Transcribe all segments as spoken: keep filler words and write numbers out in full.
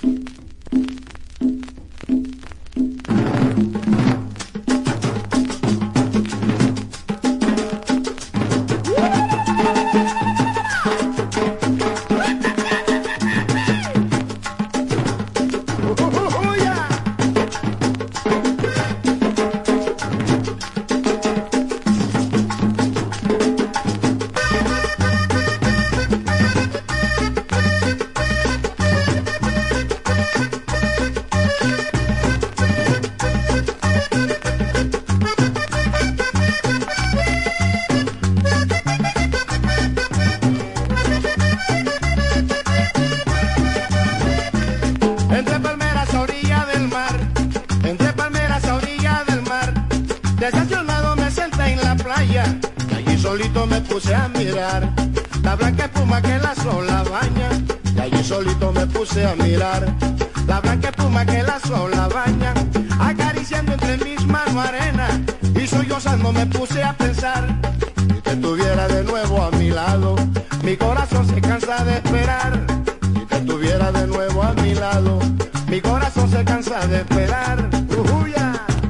Decepcionado me senté en la playa y allí solito me puse a mirar la blanca espuma que la sola baña. Y allí solito me puse a mirar la blanca espuma que la sola baña, acariciando entre mis manos arena y sollozando me puse a pensar. Si te tuviera de nuevo a mi lado, mi corazón se cansa de esperar. Si te tuviera de nuevo a mi lado, mi corazón se cansa de esperar. Ujuya.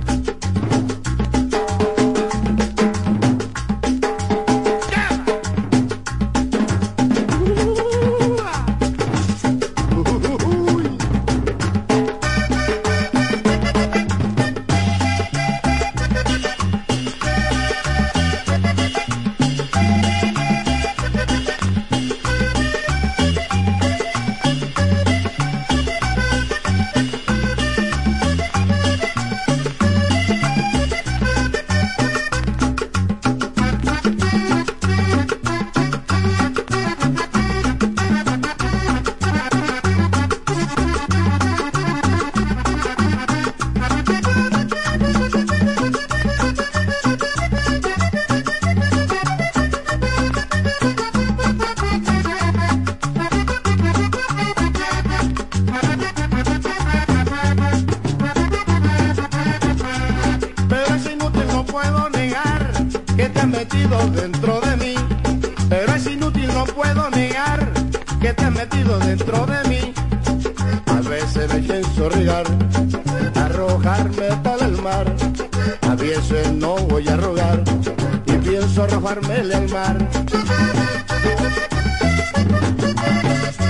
Dentro de mí, pero es inútil, no puedo negar que te has metido dentro de mí. A veces me pienso regar, arrojarme tal al mar, a veces no voy a rogar y pienso arrojármele al mar.